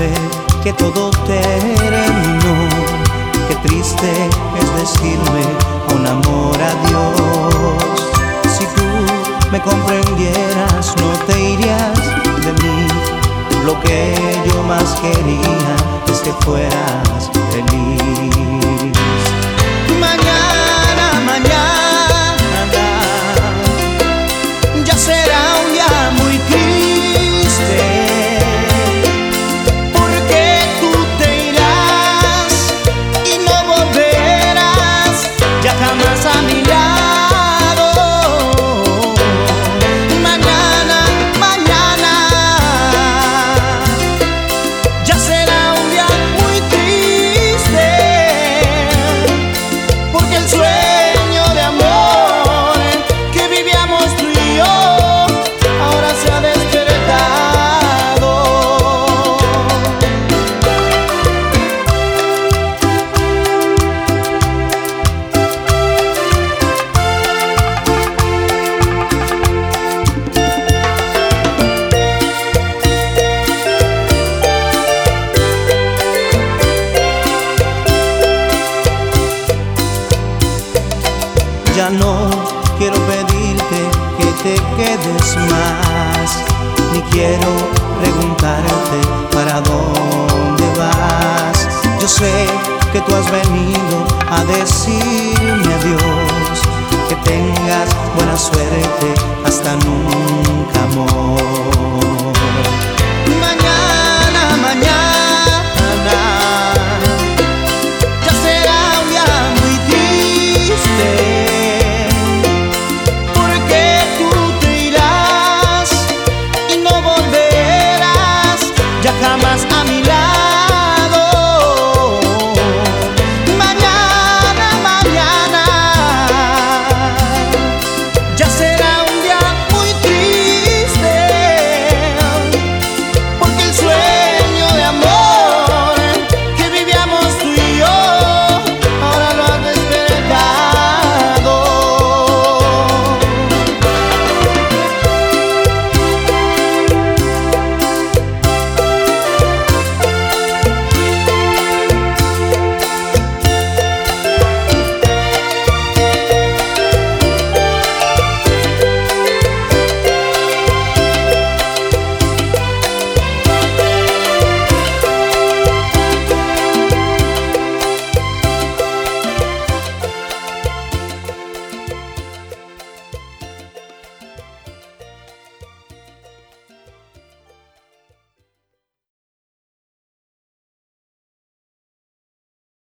saber que todo terminó. Qué triste es decirme con amor adiós. Si tú me comprendieras, no te irías de mí. Lo que yo más quería es que fueras feliz. Mañana, mañana, ya será un día muy triste, porque tú te irás y no volverás ya jamás a mi lado. Mañana, mañana, ya será un día muy triste, porque el sueño de amor que vivíamos tú y yo ahora se ha despertado. Ya no quiero pedirte que te quedes más, ni quiero preguntarte para dónde vas. Yo sé que tú has venido a decirme adiós, que tengas buena suerte, hasta nunca, amor.